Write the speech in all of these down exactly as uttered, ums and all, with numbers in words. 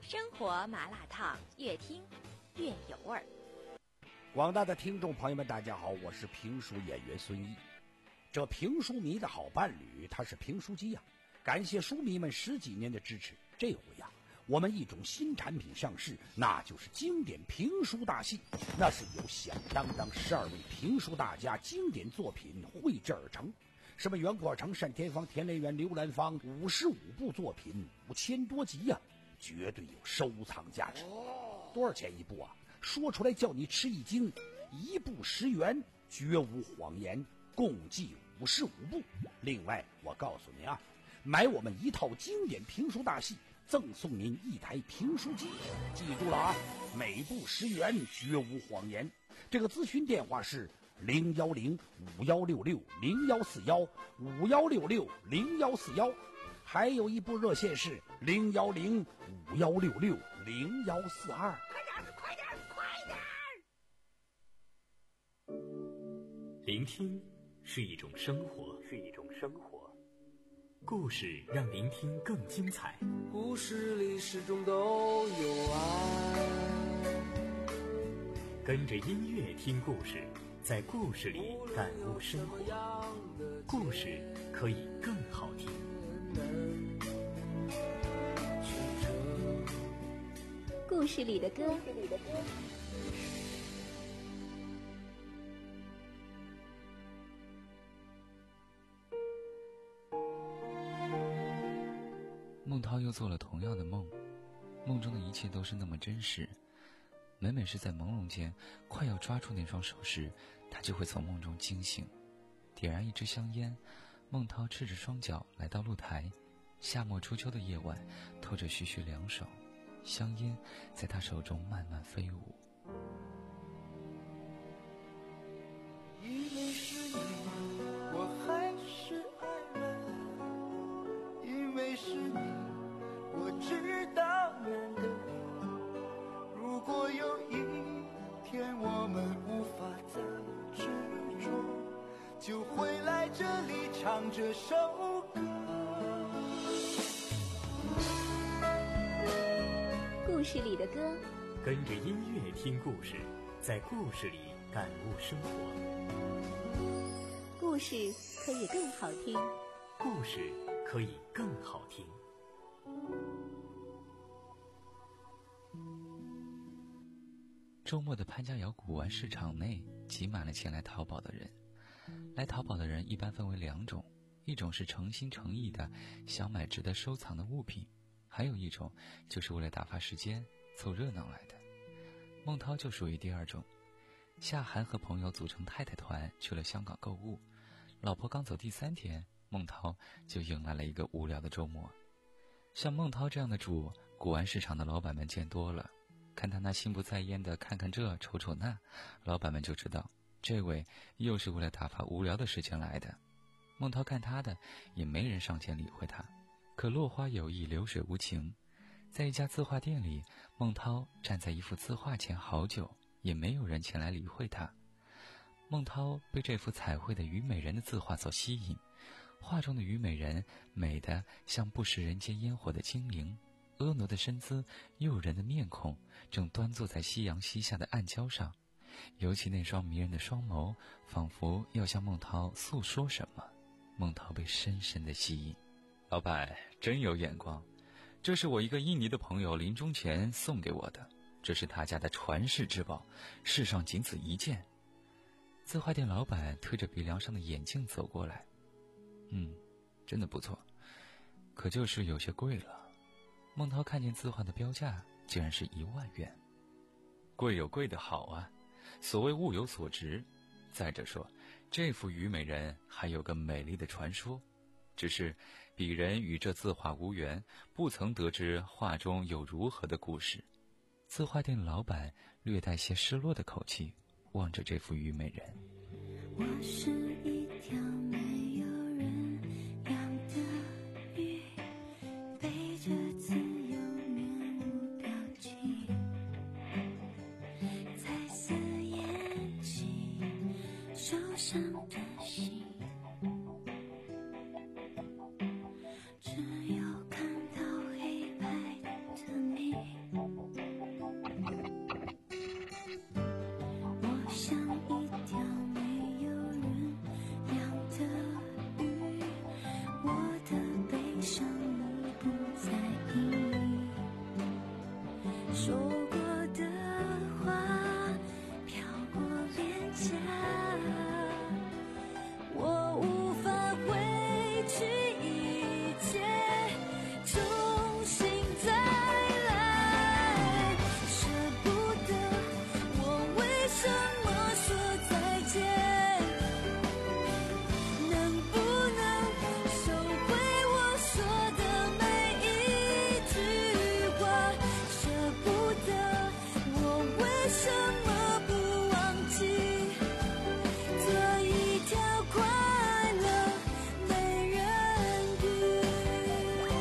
生活麻辣烫，越听越有味儿。 广大的听众朋友们，大家好，我是评书演员孙毅。这评书迷的好伴侣，他是评书机呀、啊。感谢书迷们十几年的支持，这回呀、啊，我们一种新产品上市，那就是经典评书大戏。那是由响当当十二位评书大家经典作品绘制而成。什么袁国成、单田芳、田连元、刘兰芳，五十五部作品，五千多集呀、啊，绝对有收藏价值。多少钱一部啊？说出来叫你吃一惊，一部十元，绝无谎言，共计五十五部。另外，我告诉你啊，买我们一套经典评书大戏，赠送您一台评书机。记住了啊，每部十元，绝无谎言。这个咨询电话是零幺零五幺六六零幺四幺五幺六六零幺四幺，还有一部热线是零幺零五幺六六零幺四二。 快点，快点，快点！ 聆听是一种生活，是一种生活。故事让聆听更精彩。 故事里始终都有爱。 跟着音乐听故事，在故事里感悟生活。故事可以更好听。 故事里的歌。 孟涛又做了同样的梦，梦中的一切都是那么真实。每每是在朦胧间快要抓住那双手时，他就会从梦中惊醒，点燃一支香烟。孟涛赤着双脚来到露台，夏末初秋的夜晚，透着徐徐凉爽，香烟在他手中慢慢飞舞。 因为是你，我还是爱人，因为是你，我知道难得。如果有一天我们无法再执着，就回来这里唱这首歌。 故事里的歌， 跟着音乐听故事，在故事里感悟生活。 故事可以更好听， 故事可以更好听。 周末的潘家窑古玩市场内挤满了前来淘宝的人。来淘宝的人一般分为两种，一种是诚心诚意的想买值得收藏的物品，还有一种就是为了打发时间凑热闹来的。孟涛就属于第二种。夏涵和朋友组成太太团去了香港购物，老婆刚走第三天，孟涛就迎来了一个无聊的周末。像孟涛这样的主，古玩市场的老板们见多了，看他那心不在焉的看看这瞅瞅那，老板们就知道这位又是为了打发无聊的时间来的。孟涛看他的，也没人上前理会他。可落花有意，流水无情，在一家字画店里，孟涛站在一幅字画前好久，也没有人前来理会他。孟涛被这幅彩绘的虞美人的字画所吸引，画中的虞美人美得像不食人间烟火的精灵，婀娜的身姿，诱人的面孔，正端坐在夕阳西下的暗礁上。尤其那双迷人的双眸，仿佛要向孟涛诉说什么。孟涛被深深地吸引。老板真有眼光，这是我一个印尼的朋友临终前送给我的，这是他家的传世之宝，世上仅此一件。字画店老板推着鼻梁上的眼镜走过来，嗯，真的不错，可就是有些贵了。孟涛看见字画的标价竟然是一万元。贵有贵的好啊，所谓物有所值。再者说，这幅虞美人还有个美丽的传说，只是鄙人与这字画无缘，不曾得知画中有如何的故事。字画店老板略带些失落的口气望着这幅虞美人。 我是一条没有人养的鱼，背着自由面无表情，彩色眼睛，受伤的心，只有看到黑白的你。 说过的话飘过脸颊，我无法回去一切，重新再来。舍不得，我为什么说再见？能不能收回我说的每一句话？舍不得，我为什么不忘记这一条快乐美人鱼？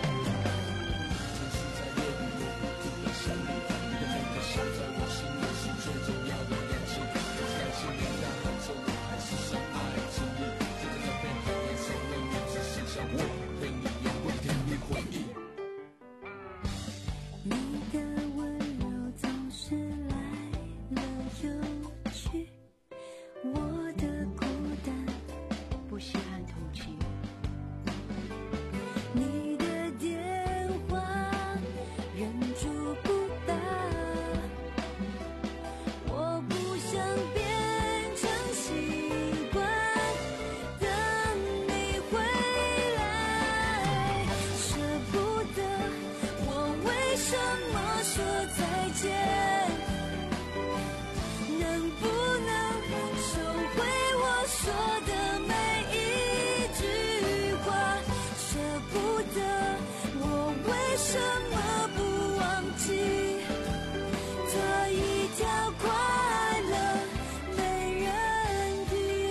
你的温柔总是来了又去，我的孤单不稀罕同情。你的电话忍住不打，我不想变成习惯，等你回来。舍不得，我为什么说再见？能不能收回我说的每一句话？舍不得，我为什么不忘记这一条快乐美人鱼？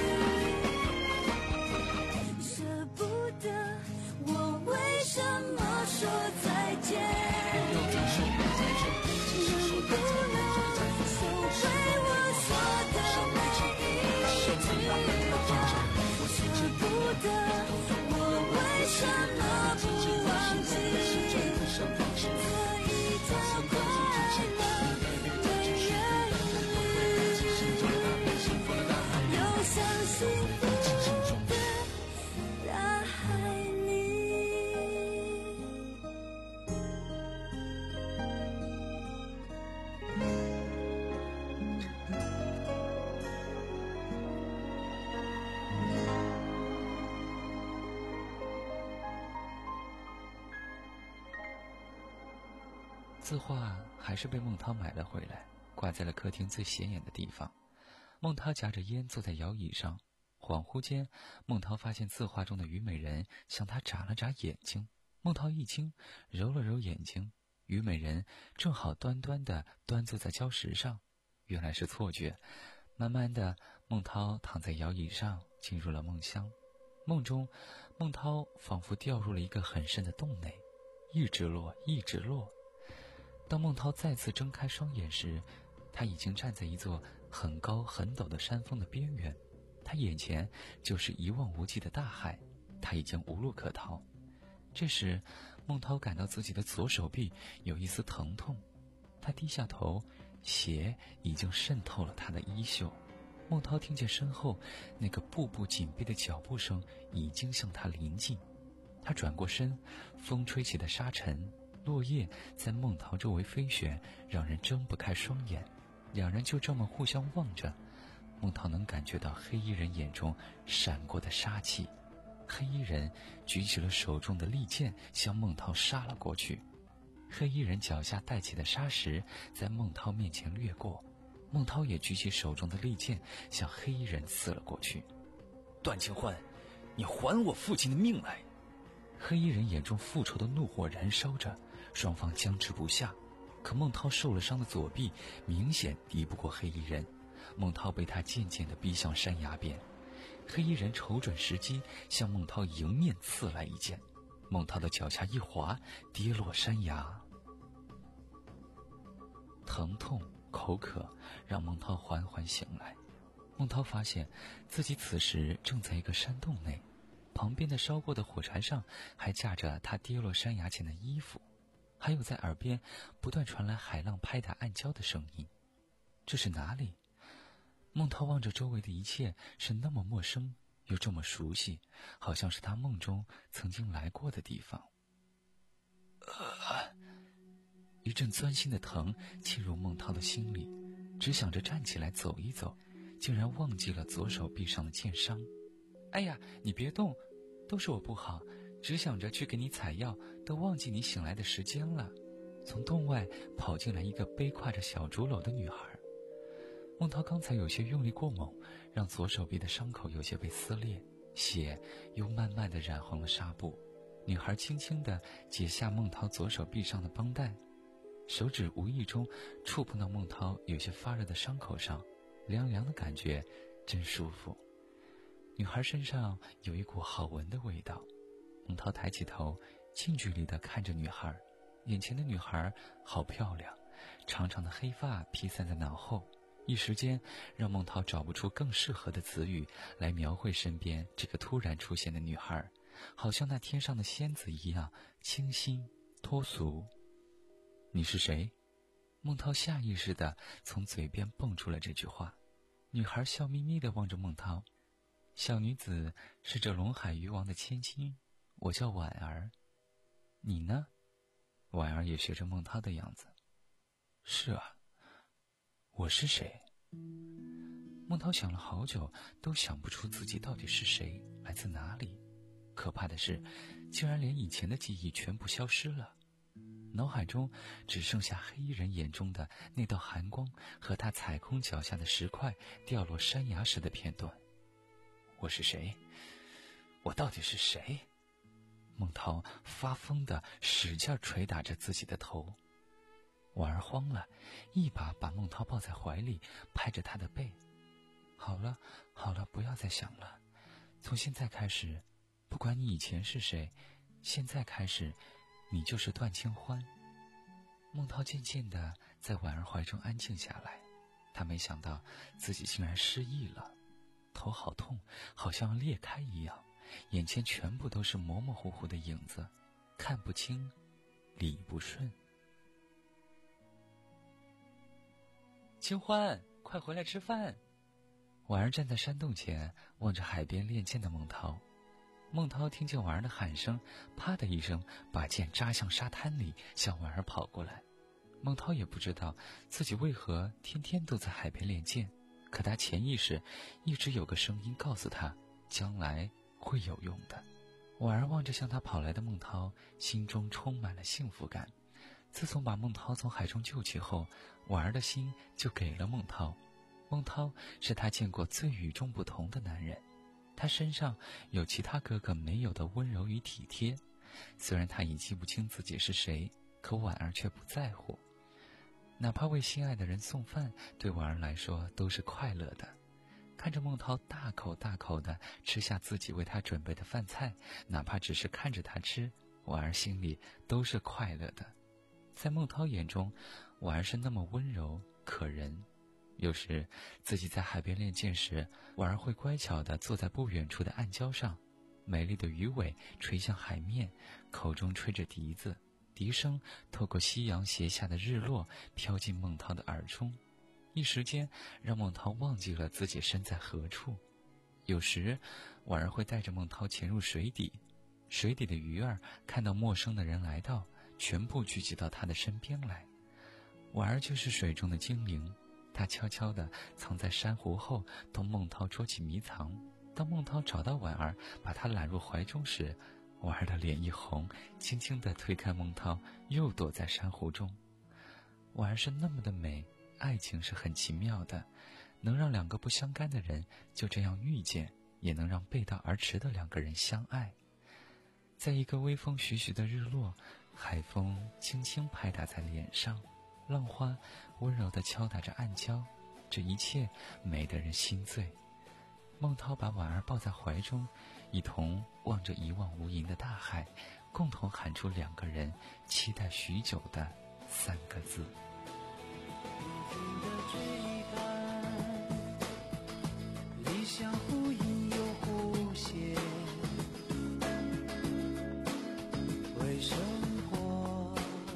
舍不得，我为什么说再见？能不能收回我说的每一句话？舍不得，我为什么不忘记这一条快乐美人鱼？游向幸福的大海里。 字画还是被孟涛买了回来，挂在了客厅最显眼的地方。孟涛夹着烟坐在摇椅上，恍惚间，孟涛发现字画中的虞美人向他眨了眨眼睛。孟涛一惊，揉了揉眼睛，虞美人正好端端地端坐在礁石上。原来是错觉。慢慢的，孟涛躺在摇椅上，进入了梦乡。梦中，孟涛仿佛掉入了一个很深的洞内，一直落，一直落。当孟涛再次睁开双眼时，他已经站在一座很高很陡的山峰的边缘，他眼前就是一望无际的大海，他已经无路可逃。这时，孟涛感到自己的左手臂有一丝疼痛，他低下头，血已经渗透了他的衣袖。孟涛听见身后那个步步紧逼的脚步声已经向他临近，他转过身，风吹起的沙尘落叶在孟涛周围飞旋，让人睁不开双眼。两人就这么互相望着，孟涛能感觉到黑衣人眼中闪过的杀气。黑衣人举起了手中的利剑，向孟涛杀了过去。黑衣人脚下带起的沙石在孟涛面前掠过，孟涛也举起手中的利剑，向黑衣人刺了过去。 段清欢，你还我父亲的命来！ 黑衣人眼中复仇的怒火燃烧着，双方僵持不下。可孟涛受了伤的左臂明显敌不过黑衣人，孟涛被他渐渐地逼向山崖边。黑衣人瞅准时机，向孟涛迎面刺来一剑，孟涛的脚下一滑，跌落山崖。疼痛、口渴让孟涛缓缓醒来。孟涛发现自己此时正在一个山洞内，旁边的烧过的火柴上还架着他跌落山崖前的衣服，还有在耳边不断传来海浪拍打暗礁的声音。这是哪里？孟涛望着周围的一切，是那么陌生又这么熟悉，好像是他梦中曾经来过的地方。呃，于一阵钻心的疼沁入孟涛的心里，只想着站起来走一走，竟然忘记了左手臂上的剑伤。哎呀，你别动，都是我不好，只想着去给你采药，都忘记你醒来的时间了。从洞外跑进来一个背挎着小竹篓的女孩。孟涛刚才有些用力过猛，让左手臂的伤口有些被撕裂，血又慢慢地染红了纱布。女孩轻轻地解下孟涛左手臂上的绷带，手指无意中触碰到孟涛有些发热的伤口上，凉凉的感觉真舒服。女孩身上有一股好闻的味道。孟涛抬起头，近距离地看着女孩，眼前的女孩好漂亮，长长的黑发披散在脑后，一时间让孟涛找不出更适合的词语来描绘身边这个突然出现的女孩，好像那天上的仙子一样清新脱俗。你是谁？孟涛下意识地从嘴边蹦出了这句话。女孩笑眯眯地望着孟涛，小女子是这龙海渔王的千金，我叫婉儿。你呢？婉儿也学着孟涛的样子。是啊，我是谁？孟涛想了好久，都想不出自己到底是谁，来自哪里。可怕的是，竟然连以前的记忆全部消失了，脑海中只剩下黑衣人眼中的那道寒光和他踩空脚下的石块掉落山崖时的片段。我是谁？我到底是谁？孟涛发疯地使劲捶打着自己的头。婉儿慌了，一把把孟涛抱在怀里，拍着他的背。好了好了，不要再想了，从现在开始，不管你以前是谁，现在开始你就是段清欢。孟涛渐渐地在婉儿怀中安静下来，他没想到自己竟然失忆了，头好痛，好像要裂开一样，眼前全部都是模模糊糊的影子，看不清，理不顺。清欢，快回来吃饭！婉儿站在山洞前，望着海边练剑的孟涛。孟涛听见婉儿的喊声，啪的一声把剑扎向沙滩里，向婉儿跑过来。孟涛也不知道自己为何天天都在海边练剑，可他潜意识一直有个声音告诉他，将来会有用的。婉儿望着向他跑来的孟涛，心中充满了幸福感。自从把孟涛从海中救起后，婉儿的心就给了孟涛。孟涛是他见过最与众不同的男人，他身上有其他哥哥没有的温柔与体贴。虽然他已记不清自己是谁，可婉儿却不在乎。哪怕为心爱的人送饭，对婉儿来说都是快乐的。看着孟涛大口大口地吃下自己为他准备的饭菜，哪怕只是看着他吃，婉儿心里都是快乐的。在孟涛眼中，婉儿是那么温柔可人。有时自己在海边练剑时，婉儿会乖巧地坐在不远处的暗礁上，美丽的鱼尾垂向海面，口中吹着笛子，笛声透过夕阳斜下的日落飘进孟涛的耳中，一时间让孟涛忘记了自己身在何处。有时婉儿会带着孟涛潜入水底，水底的鱼儿看到陌生的人来到，全部聚集到他的身边来。婉儿就是水中的精灵，她悄悄地藏在珊瑚后，同孟涛捉起迷藏。当孟涛找到婉儿，把她揽入怀中时，婉儿的脸一红，轻轻地推开孟涛，又躲在珊瑚中。婉儿是那么的美，爱情是很奇妙的，能让两个不相干的人就这样遇见，也能让背道而驰的两个人相爱。在一个微风徐徐的日落，海风轻轻拍打在脸上，浪花温柔地敲打着暗礁，这一切美得人心醉。孟涛把婉儿抱在怀中，一同望着一望无垠的大海，共同喊出两个人期待许久的三个字。 理想忽隐又忽现，为生活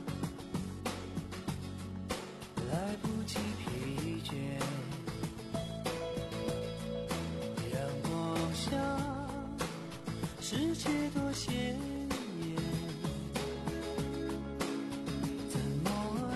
来不及疲倦，阳光下世界多鲜艳，怎么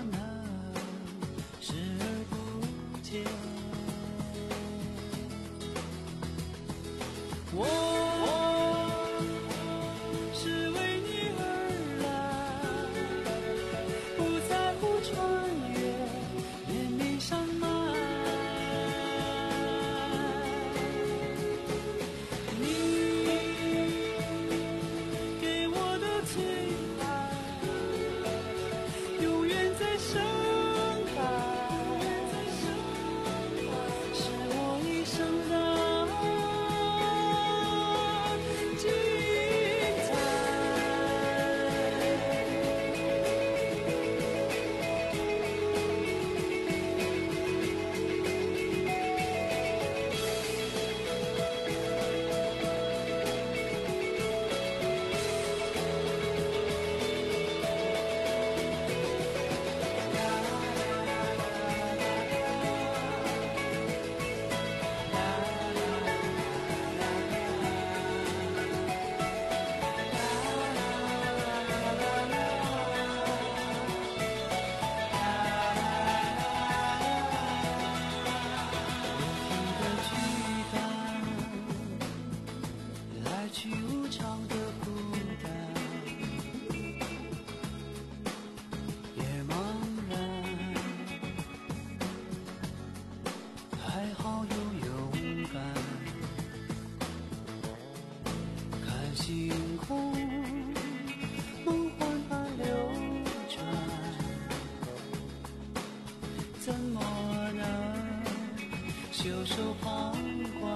怎么能袖手旁观？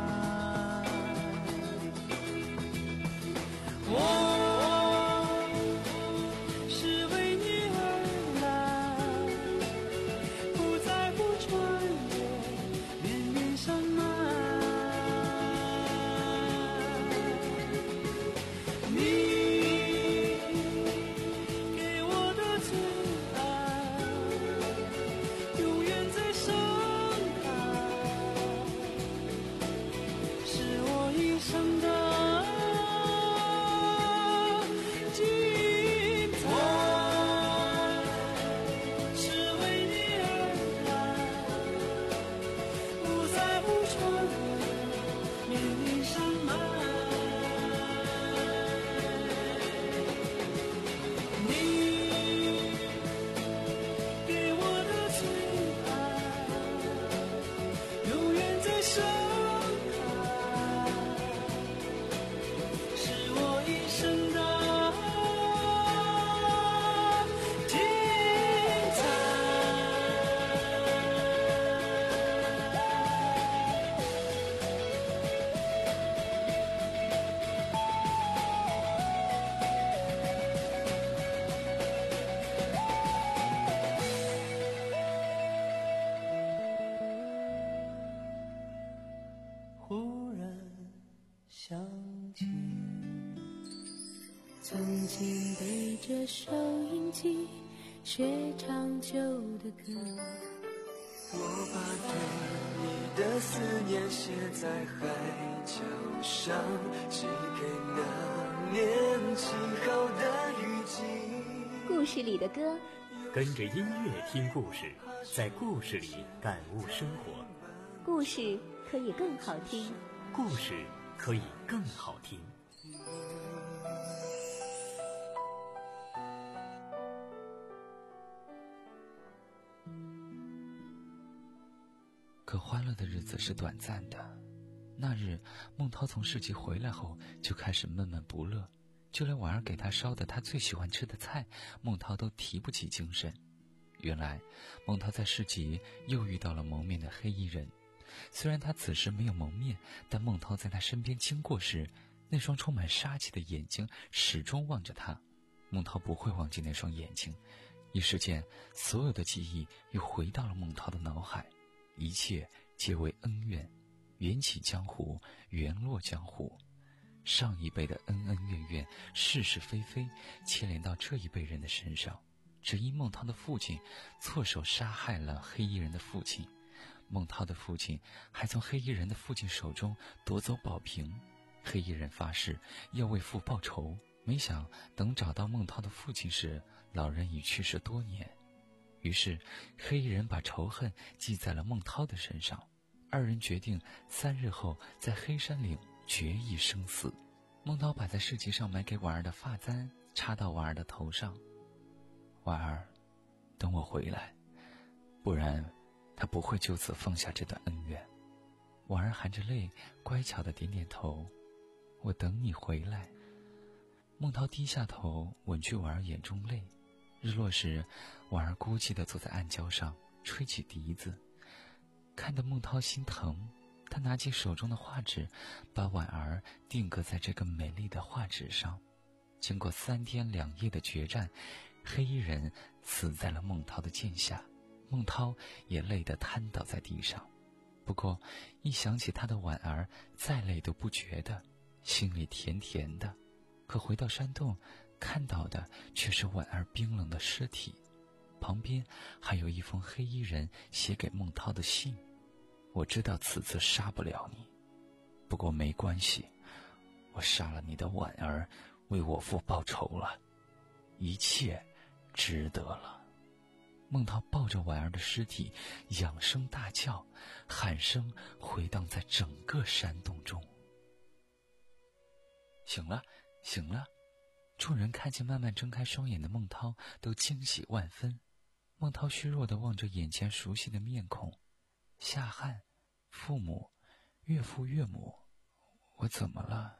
我曾经背着收音机学唱旧的歌， 我把对你的思念写在海角上，寄给那年起好的雨季。 故事里的歌， 跟着音乐听故事，在故事里感悟生活。 故事可以更好听， 故事可以更好听。 可欢乐的日子是短暂的。那日，孟涛从市集回来后就开始闷闷不乐，就连婉儿给他烧的他最喜欢吃的菜，孟涛都提不起精神。原来，孟涛在市集又遇到了蒙面的黑衣人。虽然他此时没有蒙面，但孟涛在他身边经过时，那双充满杀气的眼睛始终望着他。孟涛不会忘记那双眼睛，一时间，所有的记忆又回到了孟涛的脑海。一切皆为恩怨，缘起江湖，缘落江湖。上一辈的恩恩怨怨，是是非非，牵连到这一辈人的身上。只因孟涛的父亲错手杀害了黑衣人的父亲，孟涛的父亲还从黑衣人的父亲手中夺走宝瓶。黑衣人发誓要为父报仇，没想等找到孟涛的父亲时，老人已去世多年。于是黑衣人把仇恨记在了孟涛的身上，二人决定三日后在黑山岭决一生死。孟涛把在市集上买给婉儿的发簪插到婉儿的头上。婉儿，等我回来，不然他不会就此放下这段恩怨。婉儿含着泪乖巧地点点头，我等你回来。孟涛低下头吻去婉儿眼中泪。日落时，婉儿孤寂地坐在暗礁上，吹起笛子，看得孟涛心疼。他拿起手中的画纸，把婉儿定格在这个美丽的画纸上。经过三天两夜的决战，黑衣人死在了孟涛的剑下，孟涛也累得瘫倒在地上。不过一想起他的婉儿，再累都不觉得，心里甜甜的。可回到山洞，看到的却是婉儿冰冷的尸体，旁边还有一封黑衣人写给孟涛的信。我知道此次杀不了你，不过没关系，我杀了你的婉儿，为我父报仇了，一切值得了。孟涛抱着婉儿的尸体，仰声大叫，喊声回荡在整个山洞中。醒了，醒了！众人看见慢慢睁开双眼的孟涛，都惊喜万分。孟涛虚弱地望着眼前熟悉的面孔，夏汉、父母、岳父岳母，我怎么了？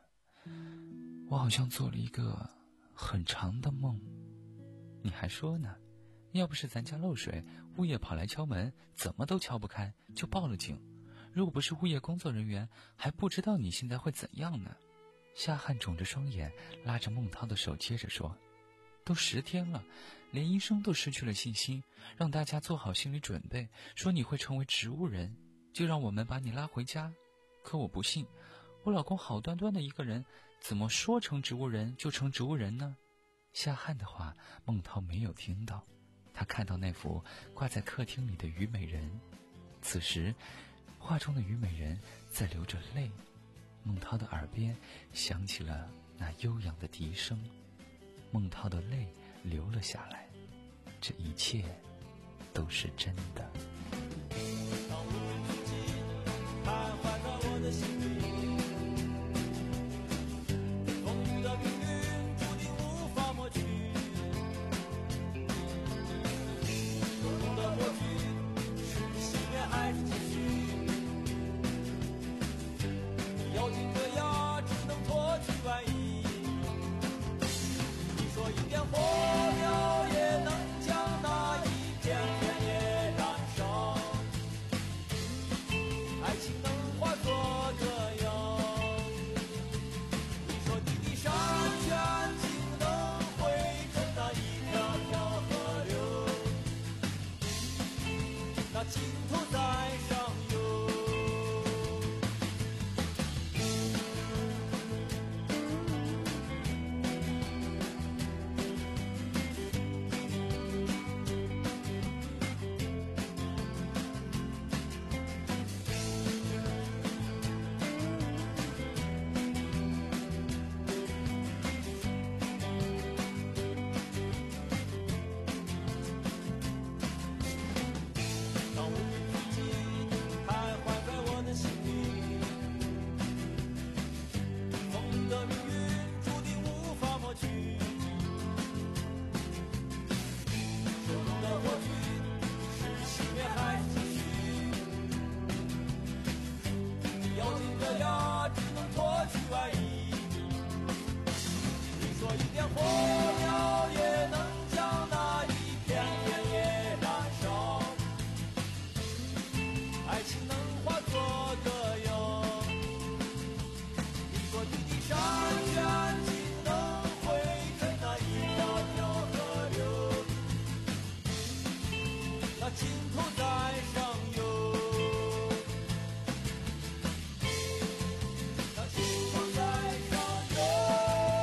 我好像做了一个很长的梦。你还说呢？ 要不是咱家漏水，物业跑来敲门，怎么都敲不开，就报了警。如果不是物业工作人员，还不知道你现在会怎样呢。夏汉肿着双眼，拉着孟涛的手接着说，都十天了，连医生都失去了信心，让大家做好心理准备，说你会成为植物人，就让我们把你拉回家。可我不信，我老公好端端的一个人，怎么说成植物人就成植物人呢？夏汉的话孟涛没有听到，他看到那幅挂在客厅里的虞美人，此时画中的虞美人在流着泪，孟涛的耳边响起了那悠扬的笛声，孟涛的泪流了下来，这一切都是真的。 当无人之境徘徊在我的心里，风雨的命运注定无法抹去，手中的火炬是熄灭还是继续，咬紧着牙只能脱去外衣，你说一点火苗也能将那一片田野燃烧，爱情能化作歌谣，你说你的山泉竟能汇成那一条条河流，那尽头在上游。当无人之境徘徊在我的心里，风雨的命运注定无法抹去，手中的火炬是熄灭还是继续，咬紧着牙只能脱去外衣，你说一点火苗也能将那一片田野燃烧，爱情能化作歌谣，你说你的山泉竟能汇成那一条条河流，那尽头在上游，那尽头在上游。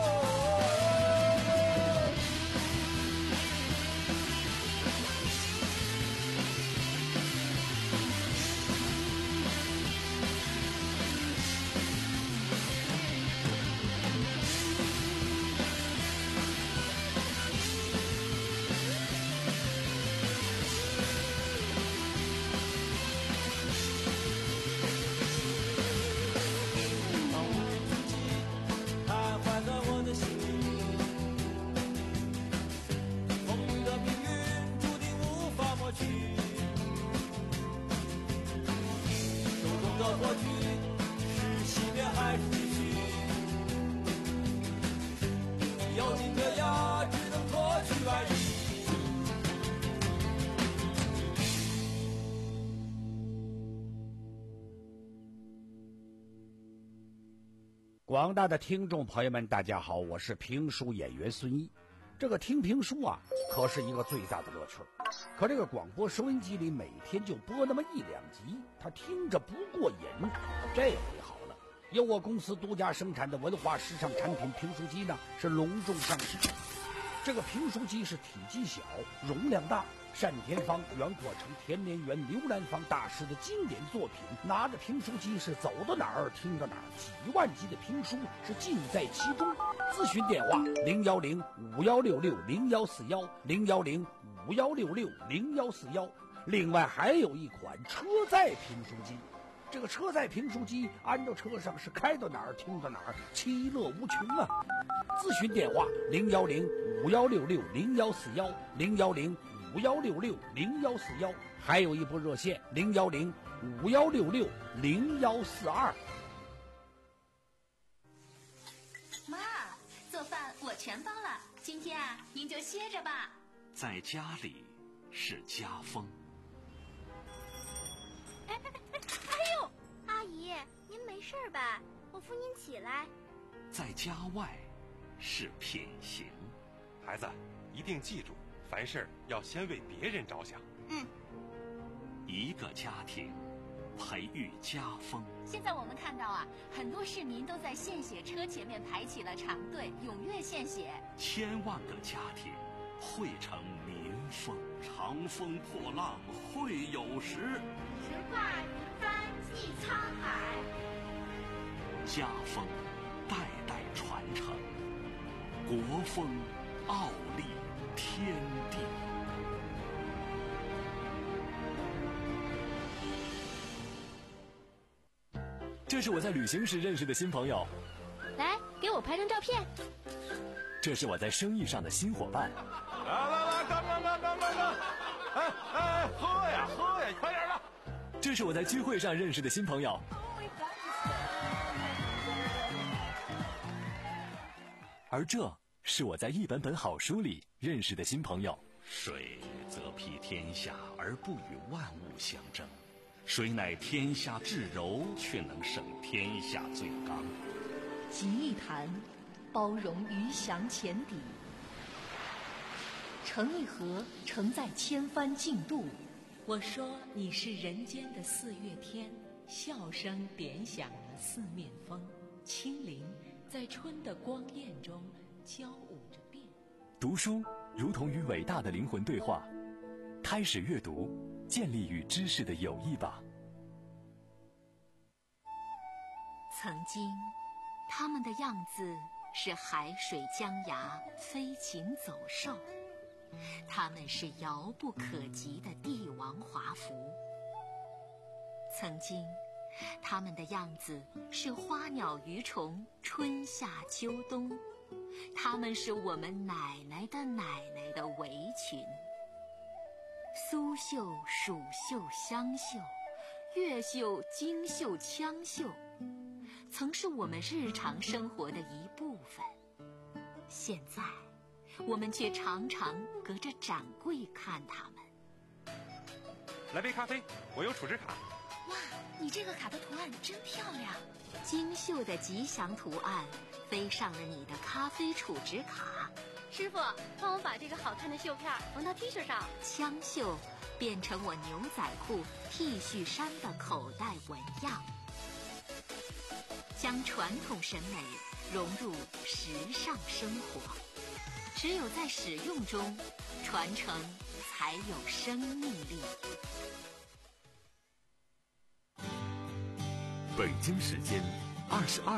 当无人之境徘徊在我的心里，风雨的命运注定无法抹去，手中的火炬是熄灭还是继续，咬紧着牙只能脱去外衣。 广大的听众朋友们，大家好，我是评书演员孙一。这个听评书啊，可是一个最大的乐趣儿。可这个广播收音机里每天就播那么一两集，他听着不过瘾。这回好了，由我公司独家生产的文化时尚产品评书机呢，是隆重上市。这个评书机是体积小，容量大，单田芳、袁阔成、田连元、刘兰芳大师的经典作品，拿着评书机是走到哪儿听到哪儿，几万集的评书是尽在其中。咨询电话零幺零五幺六六零幺四幺零幺零五幺六六零幺四幺。另外还有一款车载评书机，这个车载评书机安到车上是开到哪儿听到哪儿，其乐无穷啊！咨询电话零幺零五幺六六零幺四幺零幺零五幺六六零幺四幺，还有一部热线零幺零五幺六六零幺四二。 妈，做饭我全包了，今天啊您就歇着吧。 在家里是家风。 哎哎哎哎呦，阿姨，您没事吧？我扶您起来。 在家外是品行。 孩子，一定记住，凡事要先为别人着想。 嗯。 一个家庭培育家风。 现在我们看到啊，很多市民都在献血车前面排起了长队，踊跃献血。 千万个家庭汇成民风。长风破浪会有时， 直挂云帆济沧海。 家风代代传承，国风傲立天地。 这是我在旅行时认识的新朋友， 来，给我拍张照片。 这是我在生意上的新伙伴。 来来来，干干干干干干！哎哎，喝呀喝呀，快点的！ 这是我在聚会上认识的新朋友。而这是我在一本本好书里认识的新朋友。 水则披天下而不与万物相争，水乃天下至柔，却能胜天下最刚。 集一坛，包容鱼翔浅底；盛一盒，承载千帆竞渡。 我说你是人间的四月天，笑声点响了四面风，清灵在春的光艳中交舞着变。 读书如同与伟大的灵魂对话，开始阅读，建立与知识的友谊吧。 曾经，他们的样子是海水江崖，飞禽走兽；他们是遥不可及的帝王华服。曾经，他们的样子是花鸟鱼虫，春夏秋冬；他们是我们奶奶的奶奶的围裙。苏绣、蜀绣、湘绣，越绣、京绣、羌绣，曾是我们日常生活的一部分。现在，我们却常常隔着展柜看它们。 来杯咖啡，我有储值卡。 哇，你这个卡的图案真漂亮！精绣的吉祥图案飞上了你的咖啡储值卡。 师傅，帮我把这个好看的绣片缝到 T 恤上。 枪绣变成我牛仔裤、T 恤衫的口袋纹样，将传统审美融入时尚生活。只有在使用中，传承才有生命力。 北京时间二十二